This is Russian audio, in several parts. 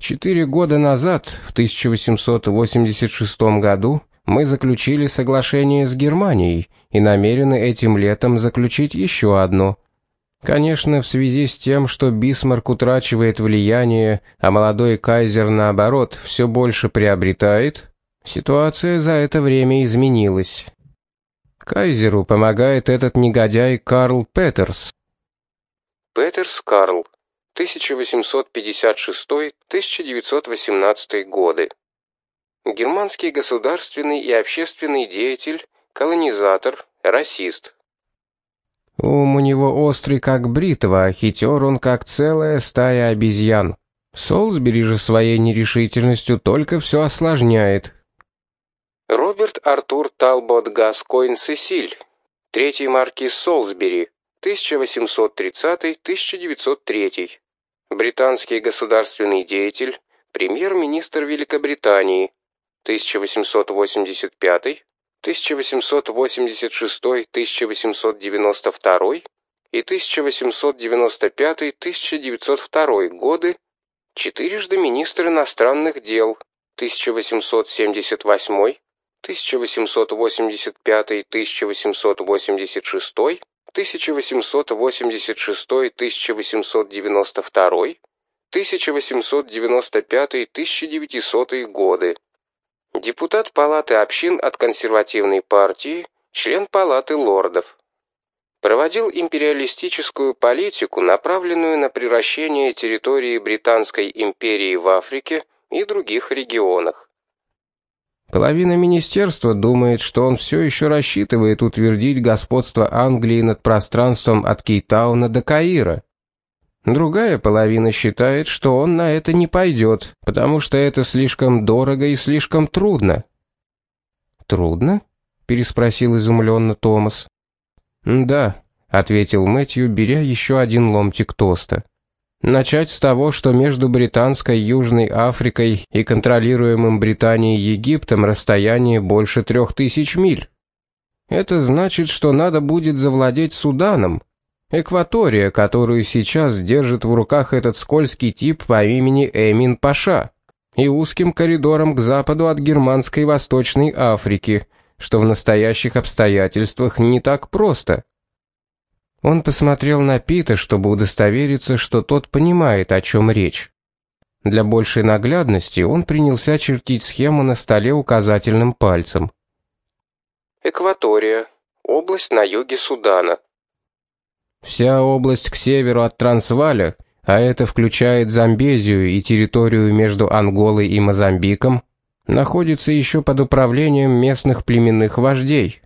4 года назад, в 1886 году, мы заключили соглашение с Германией и намерены этим летом заключить еще одно. Конечно, в связи с тем, что Бисмарк утрачивает влияние, а молодой кайзер, наоборот, все больше приобретает, ситуация за это время изменилась. Кайзеру помогает этот негодяй Карл Петерс. Петерс Карл, 1856-1918 годы. Германский государственный и общественный деятель, колонизатор, расист. Ум у него острый, как бритва, а хитер он, как целая стая обезьян. Солсбери же своей нерешительностью только все осложняет. Роберт Артур Талбот Гаскойн Сесиль, третий маркиз Солсбери, 1830-1903. Британский государственный деятель, премьер-министр Великобритании, 1885, 1886-1892 и 1895-1902 годы, четырежды министр иностранных дел, 1878, 1885-1886, 1886-1892, 1895-1900 годы. Депутат Палаты общин от консервативной партии, член Палаты лордов. Проводил империалистическую политику, направленную на превращение территории Британской империи в Африке и других регионах. Половина министерства думает, что он все еще рассчитывает утвердить господство Англии над пространством от Кейптауна до Каира. Другая половина считает, что он на это не пойдет, потому что это слишком дорого и слишком трудно. «Трудно?» — переспросил изумленно Томас. «Да», — ответил Мэтью, беря еще один ломтик тоста. «Начать с того, что между Британской Южной Африкой и контролируемым Британией Египтом расстояние больше 3000 миль. Это значит, что надо будет завладеть Суданом, Экватория, которую сейчас держит в руках этот скользкий тип по имени Эмин Паша, и узким коридором к западу от Германской Восточной Африки, что в настоящих обстоятельствах не так просто». Он посмотрел на Пита, чтобы удостовериться, что тот понимает, о чем речь. Для большей наглядности он принялся чертить схему на столе указательным пальцем. Экватория. Область на юге Судана. Вся область к северу от Трансвааля, а это включает Замбезию и территорию между Анголой и Мозамбиком, находится еще под управлением местных племенных вождей.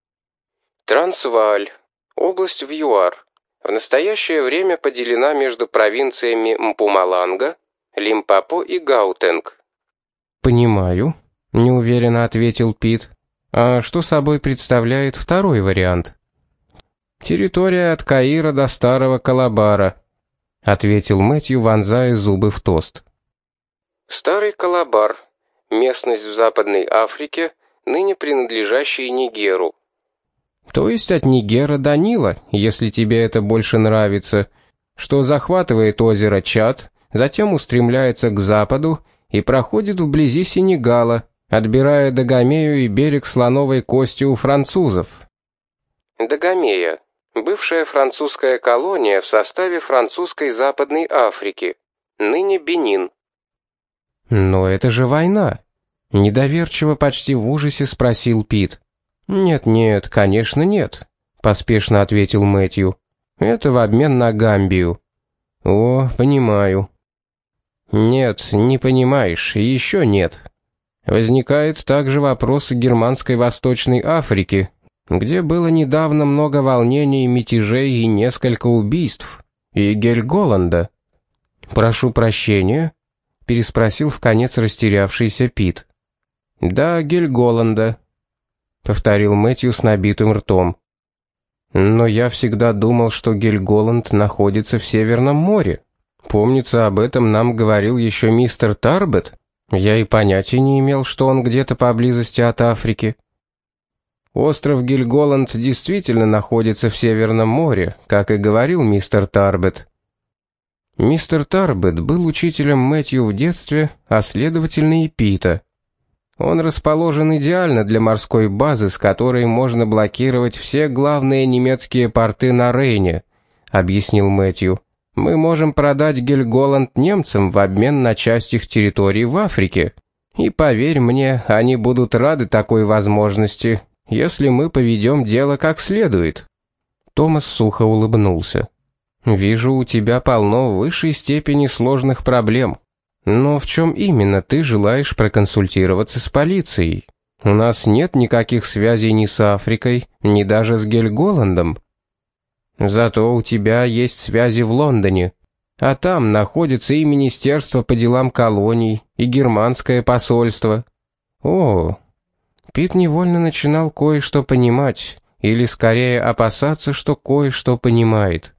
Трансвааль. Область в ЮАР. В настоящее время поделена между провинциями Мпумаланга, Лимпопо и Гаутенг. «Понимаю», — неуверенно ответил Пит. «А что собой представляет второй вариант?» «Территория от Каира до Старого Калабара», — ответил Мэтью, вонзая зубы в тост. Старый Калабар. Местность в Западной Африке, ныне принадлежащая Нигеру. То есть от Нигера до Нила, если тебе это больше нравится, что захватывает озеро Чад, затем устремляется к западу и проходит вблизи Сенегала, отбирая Дагомею и берег Слоновой Кости у французов. Дагомея. Бывшая французская колония в составе французской Западной Африки, ныне Бенин. «Но это же война», — недоверчиво, почти в ужасе спросил Пит. «Нет, конечно, нет», — поспешно ответил Мэтью. «Это в обмен на Гамбию». «О, понимаю». «Нет, не понимаешь, еще нет. Возникает также вопрос Германской Восточной Африки, где было недавно много волнений, мятежей и несколько убийств, и Гельголанда». «Прошу прощения», — переспросил вконец растерявшийся Пит. «Да, Гельголанда», — повторил Мэтью с набитым ртом. «Но я всегда думал, что Гельголанд находится в Северном море. Помнится, об этом нам говорил еще мистер Тарбет. Я и понятия не имел, что он где-то поблизости от Африки». «Остров Гельголанд действительно находится в Северном море, как и говорил мистер Тарбет». Мистер Тарбетт был учителем Мэтью в детстве, а следовательно и Пита. Он расположен идеально для морской базы, с которой можно блокировать все главные немецкие порты на Рейне, объяснил Мэтью. Мы можем продать Гельголанд немцам в обмен на часть их территории в Африке. И поверь мне, они будут рады такой возможности, если мы поведем дело как следует. Томас сухо улыбнулся. Вижу, у тебя полно высшей степени сложных проблем. Но в чем именно ты желаешь проконсультироваться с полицией? У нас нет никаких связей ни с Африкой, ни даже с Гельголандом. Зато у тебя есть связи в Лондоне, а там находится и Министерство по делам колоний, и германское посольство. О, Пит невольно начинал кое-что понимать, или скорее опасаться, что кое-что понимает.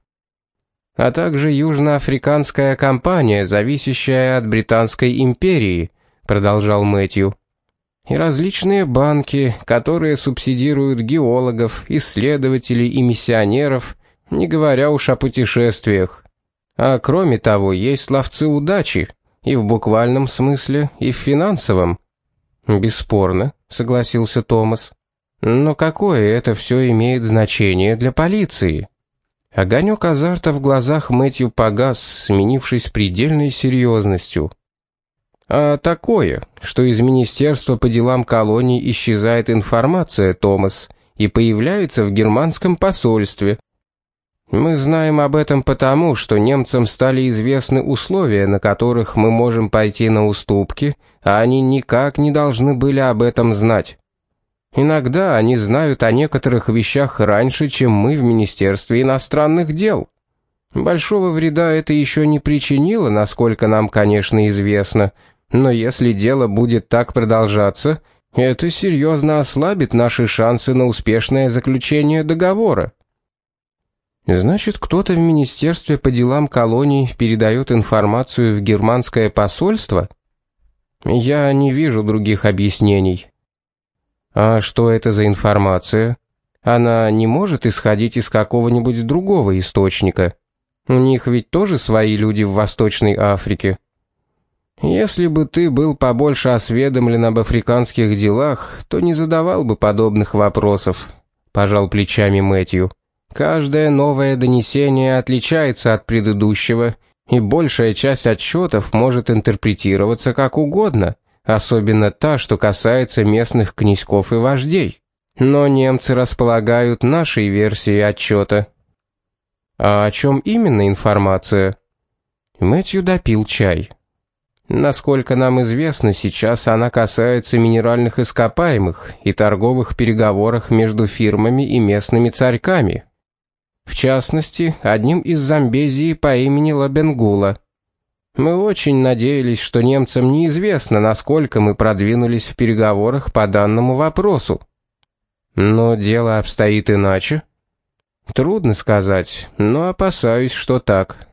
А также южноафриканская компания, зависящая от Британской империи, продолжал Мэтью. И различные банки, которые субсидируют геологов, исследователей и миссионеров, не говоря уж о путешествиях. А кроме того, есть ловцы удачи, и в буквальном смысле, и в финансовом. Бесспорно, согласился Томас. Но какое это все имеет значение для полиции? Огонек азарта в глазах Мэтью погас, сменившись предельной серьезностью. А такое, что из Министерства по делам колоний исчезает информация, Томас, и появляется в германском посольстве. Мы знаем об этом потому, что немцам стали известны условия, на которых мы можем пойти на уступки, а они никак не должны были об этом знать. Иногда они знают о некоторых вещах раньше, чем мы в Министерстве иностранных дел. Большого вреда это еще не причинило, насколько нам, конечно, известно, но если дело будет так продолжаться, это серьезно ослабит наши шансы на успешное заключение договора. Значит, кто-то в Министерстве по делам колоний передает информацию в германское посольство? Я не вижу других объяснений. А что это за информация? Она не может исходить из какого-нибудь другого источника. У них ведь тоже свои люди в Восточной Африке. Если бы ты был побольше осведомлен об африканских делах, то не задавал бы подобных вопросов, пожал плечами Мэтью. Каждое новое донесение отличается от предыдущего, и большая часть отчетов может интерпретироваться как угодно, особенно та, что касается местных князьков и вождей. Но немцы располагают нашей версией отчета. А о чем именно информация? Мэтью допил чай. Насколько нам известно, сейчас она касается минеральных ископаемых и торговых переговорах между фирмами и местными царьками. В частности, одним из Замбезии по имени Лабенгула. Мы очень надеялись, что немцам неизвестно, насколько мы продвинулись в переговорах по данному вопросу. Но дело обстоит иначе. Трудно сказать, но опасаюсь, что так.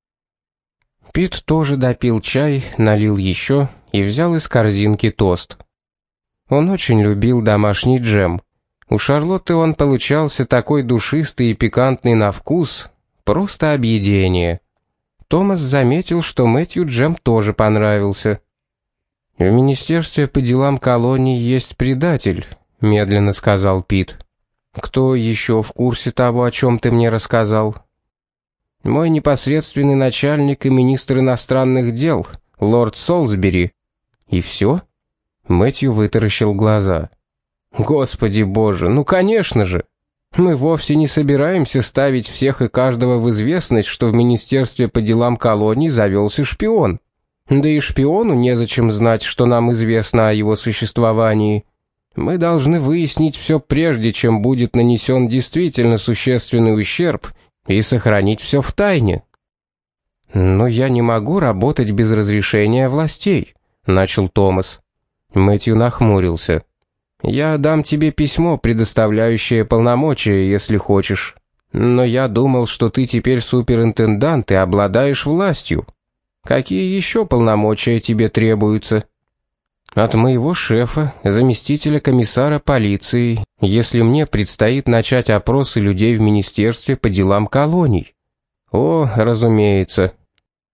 Пит тоже допил чай, налил еще и взял из корзинки тост. Он очень любил домашний джем. У Шарлотты он получался такой душистый и пикантный на вкус, просто объедение. Томас заметил, что Мэтью джем тоже понравился. «В Министерстве по делам колоний есть предатель», — медленно сказал Пит. «Кто еще в курсе того, о чем ты мне рассказал?» «Мой непосредственный начальник и министр иностранных дел, лорд Солсбери». «И все?» Мэтью вытаращил глаза. «Господи боже, ну конечно же! Мы вовсе не собираемся ставить всех и каждого в известность, что в Министерстве по делам колоний завелся шпион. Да и шпиону незачем знать, что нам известно о его существовании. Мы должны выяснить все прежде, чем будет нанесен действительно существенный ущерб, и сохранить все в тайне». «Но я не могу работать без разрешения властей», — начал Томас. Мэтью нахмурился. «Я дам тебе письмо, предоставляющее полномочия, если хочешь. Но я думал, что ты теперь суперинтендант и обладаешь властью. Какие еще полномочия тебе требуются?» «От моего шефа, заместителя комиссара полиции, если мне предстоит начать опросы людей в Министерстве по делам колоний». «О, разумеется».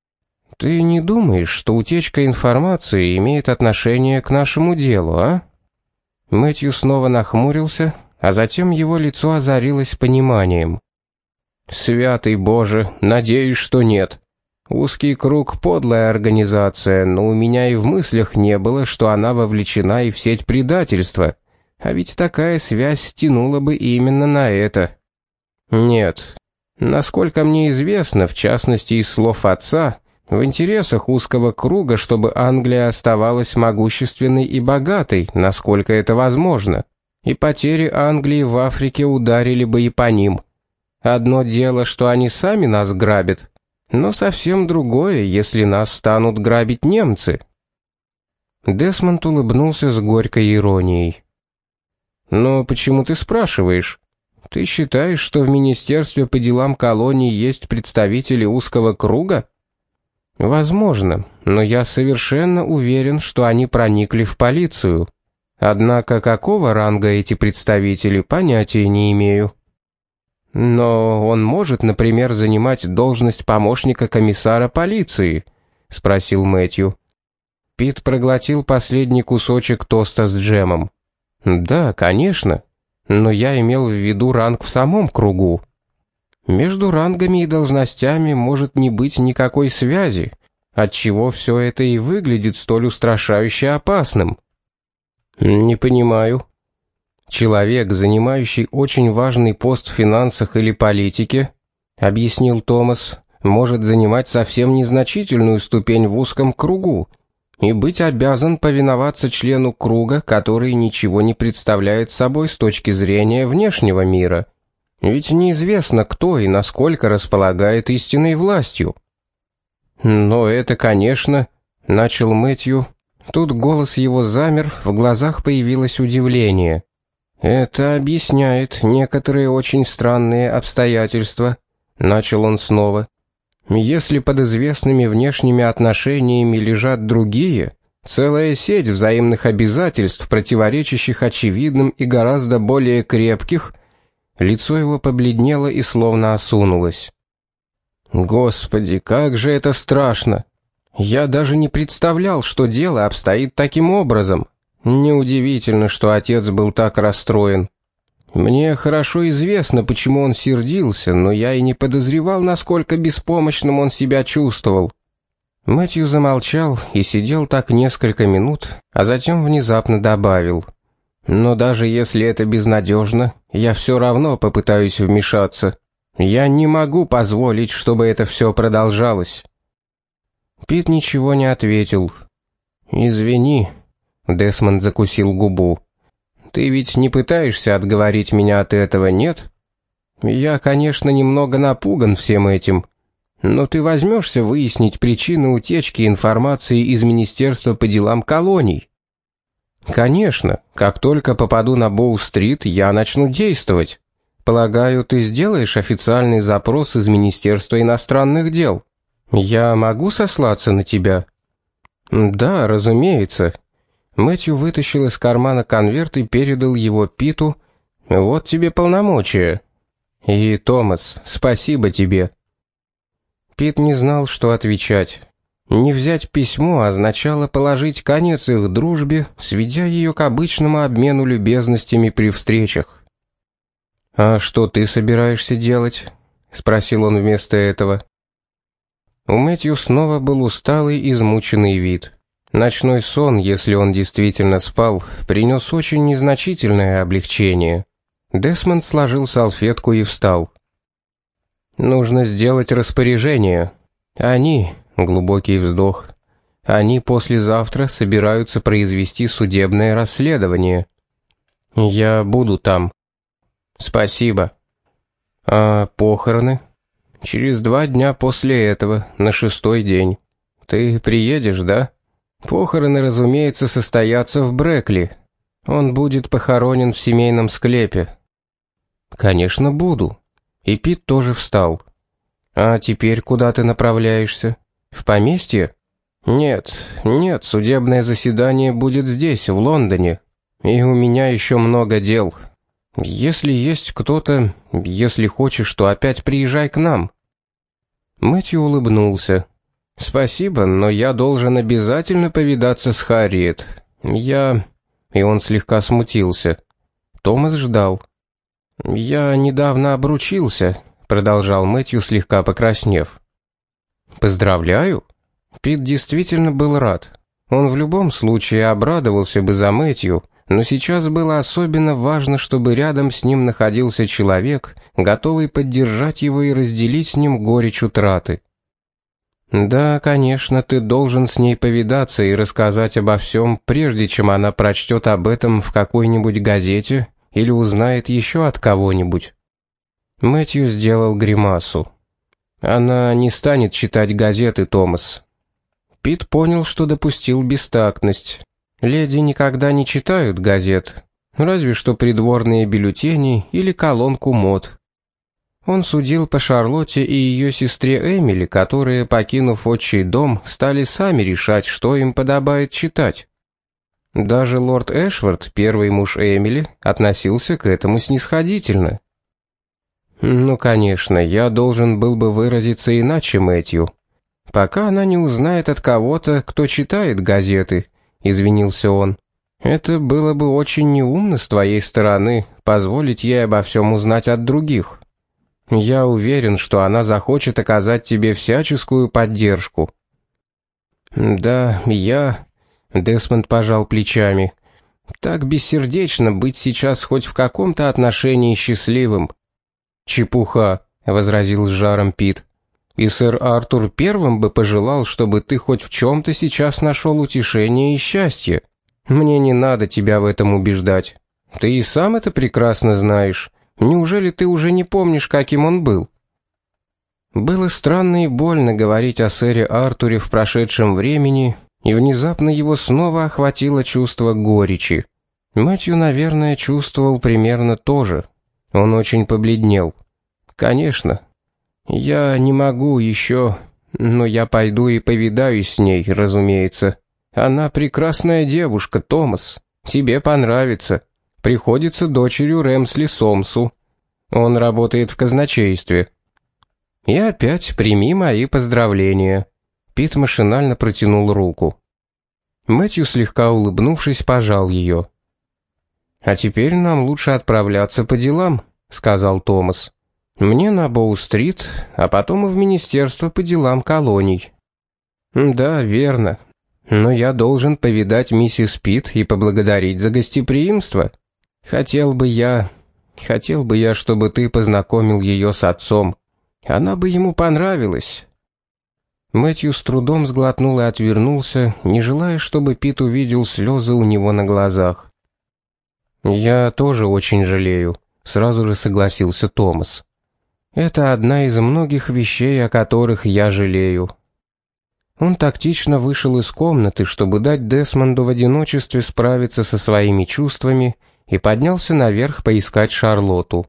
«Ты не думаешь, что утечка информации имеет отношение к нашему делу, а?» Мэтью снова нахмурился, а затем его лицо озарилось пониманием. «Святый Боже, надеюсь, что нет. Узкий круг — подлая организация, но у меня и в мыслях не было, что она вовлечена и в сеть предательства. А ведь такая связь тянула бы именно на это. Нет. Насколько мне известно, в частности из слов отца, в интересах узкого круга, чтобы Англия оставалась могущественной и богатой, насколько это возможно. И потери Англии в Африке ударили бы и по ним. Одно дело, что они сами нас грабят, но совсем другое, если нас станут грабить немцы». Десмонд улыбнулся с горькой иронией. «Но почему ты спрашиваешь? Ты считаешь, что в Министерстве по делам колоний есть представители узкого круга? Возможно, но я совершенно уверен, что они проникли в полицию. Однако какого ранга эти представители, понятия не имею. Но он может, например, занимать должность помощника комиссара полиции?» — спросил Мэтью. Пит проглотил последний кусочек тоста с джемом. «Да, конечно. Но я имел в виду ранг в самом кругу. Между рангами и должностями может не быть никакой связи, отчего все это и выглядит столь устрашающе опасным». «Не понимаю». «Человек, занимающий очень важный пост в финансах или политике, — объяснил Томас, — может занимать совсем незначительную ступень в узком кругу и быть обязан повиноваться члену круга, который ничего не представляет собой с точки зрения внешнего мира. Ведь неизвестно, кто и насколько располагает истинной властью». «Но это, конечно», — начал Мэтью. Тут голос его замер, в глазах появилось удивление. «Это объясняет некоторые очень странные обстоятельства», — начал он снова. «Если под известными внешними отношениями лежат другие, целая сеть взаимных обязательств, противоречащих очевидным и гораздо более крепких», лицо его побледнело и словно осунулось. «Господи, как же это страшно! Я даже не представлял, что дело обстоит таким образом. Неудивительно, что отец был так расстроен. Мне хорошо известно, почему он сердился, но я и не подозревал, насколько беспомощным он себя чувствовал». Мэтью замолчал и сидел так несколько минут, а затем внезапно добавил: «Но даже если это безнадежно, я все равно попытаюсь вмешаться. Я не могу позволить, чтобы это все продолжалось». Пит ничего не ответил. «Извини», — Десмонд закусил губу. «Ты ведь не пытаешься отговорить меня от этого, нет? Я, конечно, немного напуган всем этим, но ты возьмешься выяснить причины утечки информации из Министерства по делам колоний?» «Конечно, как только попаду на Боу-стрит, я начну действовать. Полагаю, ты сделаешь официальный запрос из Министерства иностранных дел. Я могу сослаться на тебя?» «Да, разумеется». Мэтью вытащил из кармана конверт и передал его Питу. «Вот тебе полномочия. И, Томас, спасибо тебе». Пит не знал, что отвечать. Не взять письмо означало положить конец их дружбе, сведя ее к обычному обмену любезностями при встречах. «А что ты собираешься делать?» — спросил он вместо этого. У Мэтью снова был усталый, измученный вид. Ночной сон, если он действительно спал, принес очень незначительное облегчение. Десмонд сложил салфетку и встал. «Нужно сделать распоряжение. Они, глубокий вздох, они послезавтра собираются произвести судебное расследование. Я буду там». «Спасибо». «А похороны?» «Через 2 дня после этого, на 6-й день. Ты приедешь, да?» «Похороны, разумеется, состоятся в Брэкли. Он будет похоронен в семейном склепе». «Конечно, буду». И Пит тоже встал. «А теперь куда ты направляешься? В поместье?» «Нет, судебное заседание будет здесь, в Лондоне. И у меня еще много дел. Если есть кто-то, если хочешь, то опять приезжай к нам». Мэтью улыбнулся. «Спасибо, но я должен обязательно повидаться с Харриет. И он слегка смутился. Томас ждал. «Я недавно обручился», — продолжал Мэтью, слегка покраснев. «Поздравляю». Пит действительно был рад. Он в любом случае обрадовался бы за Мэтью, но сейчас было особенно важно, чтобы рядом с ним находился человек, готовый поддержать его и разделить с ним горечь утраты. «Да, конечно, ты должен с ней повидаться и рассказать обо всем, прежде чем она прочтет об этом в какой-нибудь газете или узнает еще от кого-нибудь». Мэтью сделал гримасу. «Она не станет читать газеты, Томас». Пит понял, что допустил бестактность. Леди никогда не читают газет, разве что придворные бюллетени или колонку мод. Он судил по Шарлотте и ее сестре Эмили, которые, покинув отчий дом, стали сами решать, что им подобает читать. Даже лорд Эшвард, первый муж Эмили, относился к этому снисходительно. «Ну, конечно, я должен был бы выразиться иначе, Мэтью. Пока она не узнает от кого-то, кто читает газеты», — извинился он. «Это было бы очень неумно с твоей стороны, позволить ей обо всем узнать от других. Я уверен, что она захочет оказать тебе всяческую поддержку». «Да, Десмонд пожал плечами. «Так бессердечно быть сейчас хоть в каком-то отношении счастливым». «Чепуха», — возразил с жаром Пит. «И сэр Артур первым бы пожелал, чтобы ты хоть в чем-то сейчас нашел утешение и счастье. Мне не надо тебя в этом убеждать. Ты и сам это прекрасно знаешь. Неужели ты уже не помнишь, каким он был?» Было странно и больно говорить о сэре Артуре в прошедшем времени, и внезапно его снова охватило чувство горечи. Мэтью, наверное, чувствовал примерно то же. Он очень побледнел. «Конечно. Я не могу еще, но я пойду и повидаюсь с ней, разумеется. Она прекрасная девушка, Томас. Тебе понравится. Приходится дочерью Рэмсли Сомсу. Он работает в казначействе. И опять прими мои поздравления». Пит машинально протянул руку. Мэтью, слегка улыбнувшись, пожал ее. «А теперь нам лучше отправляться по делам», — сказал Томас. «Мне на Боу-стрит, а потом и в министерство по делам колоний». «Да, верно. Но я должен повидать миссис Пит и поблагодарить за гостеприимство. Хотел бы я, чтобы ты познакомил ее с отцом. Она бы ему понравилась». Мэтью с трудом сглотнул и отвернулся, не желая, чтобы Пит увидел слезы у него на глазах. «Я тоже очень жалею», — сразу же согласился Томас. «Это одна из многих вещей, о которых я жалею». Он тактично вышел из комнаты, чтобы дать Десмонду в одиночестве справиться со своими чувствами, и поднялся наверх поискать Шарлотту.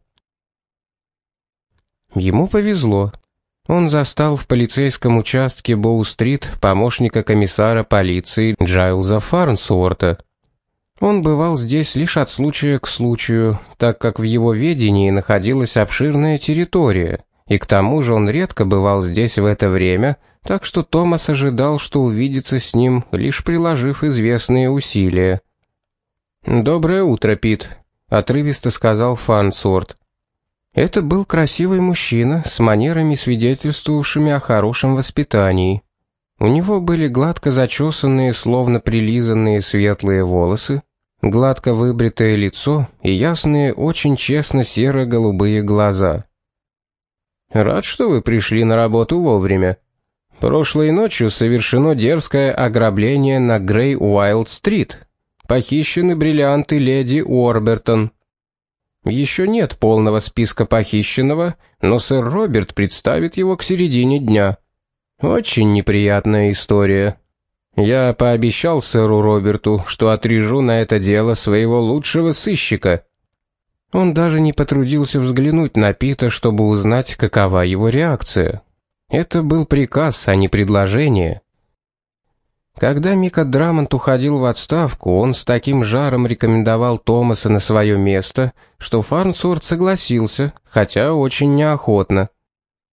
Ему повезло. Он застал в полицейском участке Боу-стрит помощника комиссара полиции Джайлза Фарнсуорта. Он бывал здесь лишь от случая к случаю, так как в его ведении находилась обширная территория, и к тому же он редко бывал здесь в это время, так что Томас ожидал, что увидится с ним, лишь приложив известные усилия. «Доброе утро, Пит», — отрывисто сказал Фарнсуорт. Это был красивый мужчина с манерами, свидетельствовавшими о хорошем воспитании. У него были гладко зачесанные, словно прилизанные светлые волосы, гладко выбритое лицо и ясные, очень честно серо-голубые глаза. «Рад, что вы пришли на работу вовремя. Прошлой ночью совершено дерзкое ограбление на Грей-Уайлд-стрит. Похищены бриллианты леди Уорбертон. Еще нет полного списка похищенного, но сэр Роберт представит его к середине дня. Очень неприятная история. Я пообещал сэру Роберту, что отрежу на это дело своего лучшего сыщика». Он даже не потрудился взглянуть на Пита, чтобы узнать, какова его реакция. Это был приказ, а не предложение. Когда Мика Драмонт уходил в отставку, он с таким жаром рекомендовал Томаса на свое место, что Фарнсуорт согласился, хотя очень неохотно.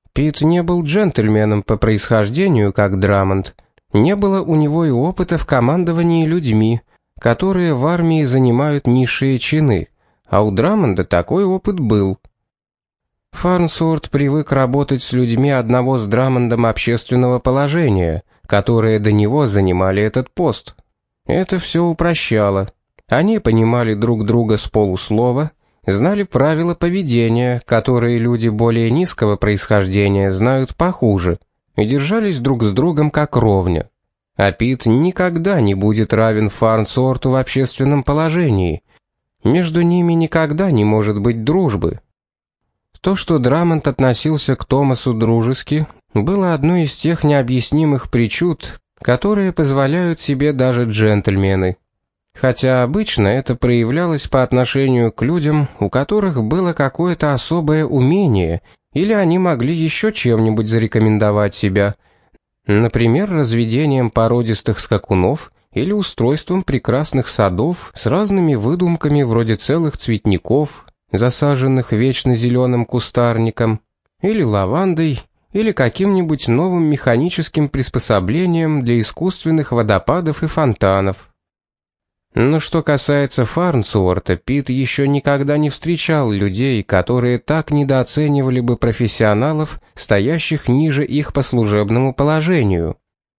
Пит не был джентльменом по происхождению, как Драмонд. Не было у него и опыта в командовании людьми, которые в армии занимают низшие чины, а у Драмонда такой опыт был. Фарнсворт привык работать с людьми одного с Драмондом общественного положения, которые до него занимали этот пост. Это все упрощало. Они понимали друг друга с полуслова, знали правила поведения, которые люди более низкого происхождения знают похуже, и держались друг с другом как ровня. А Пит никогда не будет равен Фарнсворту в общественном положении. Между ними никогда не может быть дружбы. То, что Драмонд относился к Томасу дружески, было одной из тех необъяснимых причуд, которые позволяют себе даже джентльмены. Хотя обычно это проявлялось по отношению к людям, у которых было какое-то особое умение, или они могли еще чем-нибудь зарекомендовать себя, например, разведением породистых скакунов или устройством прекрасных садов с разными выдумками вроде целых цветников, засаженных вечно зеленым кустарником, или лавандой, или каким-нибудь новым механическим приспособлением для искусственных водопадов и фонтанов. Но что касается Фарнсворта, Пит еще никогда не встречал людей, которые так недооценивали бы профессионалов, стоящих ниже их по служебному положению.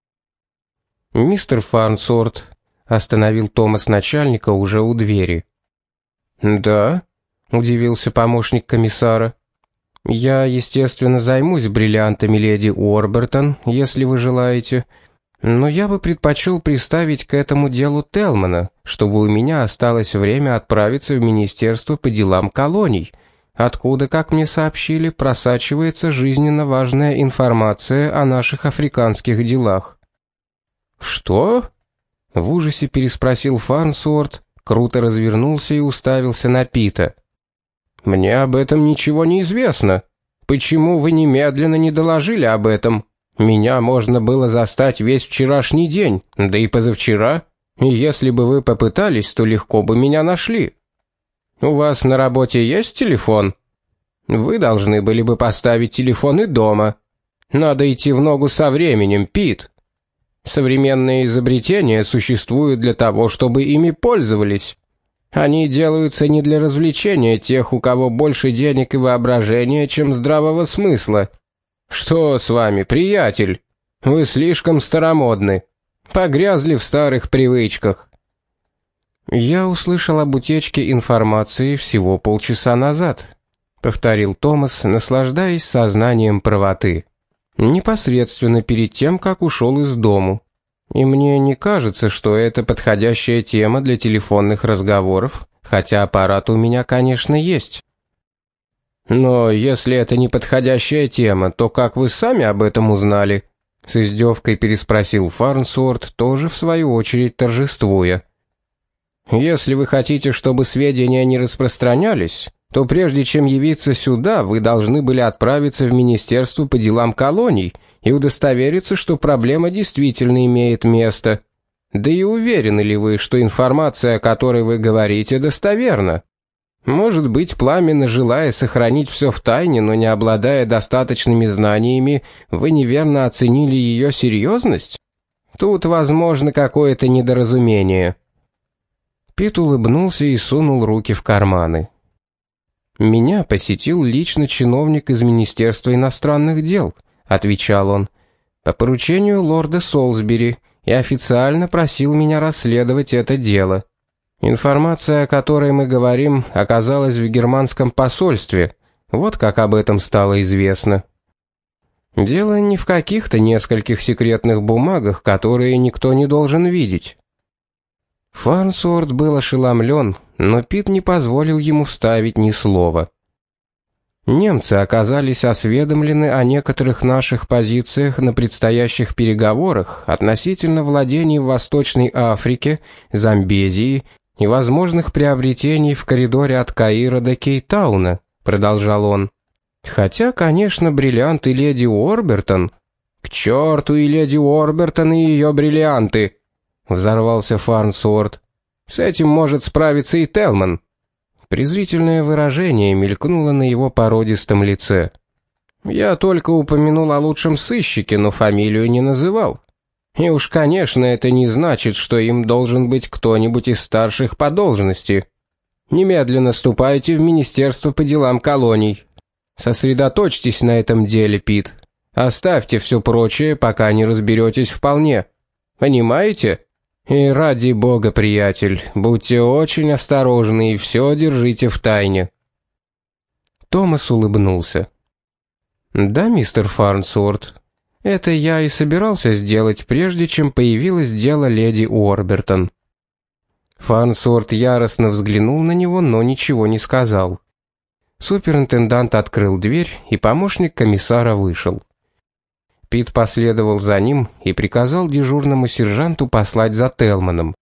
«Мистер Фарнсворт», — остановил Томас начальника уже у двери. «Да», — удивился помощник комиссара. «Я, естественно, займусь бриллиантами леди Уорбертон, если вы желаете, но я бы предпочел приставить к этому делу Телмана, чтобы у меня осталось время отправиться в Министерство по делам колоний, откуда, как мне сообщили, просачивается жизненно важная информация о наших африканских делах». «Что?» — в ужасе переспросил Фарнсворт, круто развернулся и уставился на Пита. «Мне об этом ничего не известно. Почему вы немедленно не доложили об этом? Меня можно было застать весь вчерашний день, да и позавчера, и если бы вы попытались, то легко бы меня нашли. У вас на работе есть телефон? Вы должны были бы поставить телефон и дома. Надо идти в ногу со временем, Пит. Современные изобретения существуют для того, чтобы ими пользовались. Они делаются не для развлечения тех, у кого больше денег и воображения, чем здравого смысла. Что с вами, приятель? Вы слишком старомодны. Погрязли в старых привычках». «Я услышал об утечке информации всего полчаса назад», — повторил Томас, наслаждаясь сознанием правоты. «Непосредственно перед тем, как ушел из дому. И мне не кажется, что это подходящая тема для телефонных разговоров, хотя аппарат у меня, конечно, есть». «Но если это не подходящая тема, то как вы сами об этом узнали?» С издевкой переспросил Фарнсворт, тоже в свою очередь торжествуя. «Если вы хотите, чтобы сведения не распространялись, то прежде чем явиться сюда, вы должны были отправиться в Министерство по делам колоний и удостовериться, что проблема действительно имеет место. Да и уверены ли вы, что информация, о которой вы говорите, достоверна? Может быть, пламенно желая сохранить все в тайне, но не обладая достаточными знаниями, вы неверно оценили ее серьезность? Тут возможно какое-то недоразумение». Пит улыбнулся и сунул руки в карманы. «Меня посетил лично чиновник из Министерства иностранных дел», — отвечал он, «по поручению лорда Солсбери, и официально просил меня расследовать это дело. Информация, о которой мы говорим, оказалась в германском посольстве. Вот как об этом стало известно. Дело не в каких-то нескольких секретных бумагах, которые никто не должен видеть». Фарнсворт был ошеломлен, но Пит не позволил ему вставить ни слова. Немцы оказались осведомлены о некоторых наших позициях на предстоящих переговорах относительно владений в Восточной Африке, Замбезии и возможных приобретений в коридоре от Каира до Кейптауна, продолжал он. Хотя, конечно, бриллианты леди Уорбертон... «К черту и леди Уорбертон и ее бриллианты!» — взорвался Фарнсворт. «С этим может справиться и Телман». Презрительное выражение мелькнуло на его породистом лице. Я только упомянул о лучшем сыщике, но фамилию не называл. И уж, конечно, это не значит, что им должен быть кто-нибудь из старших по должности. Немедленно ступайте в Министерство по делам колоний. Сосредоточьтесь на этом деле, Пит. Оставьте все прочее, пока не разберетесь вполне. Понимаете? И ради бога, приятель, будьте очень осторожны и все держите в тайне». Томас улыбнулся. «Да, мистер Фарнсворт, это я и собирался сделать, прежде чем появилось дело леди Уорбертон». Фарнсворт яростно взглянул на него, но ничего не сказал. Суперинтендант открыл дверь, и помощник комиссара вышел. Пит последовал за ним и приказал дежурному сержанту послать за Телманом.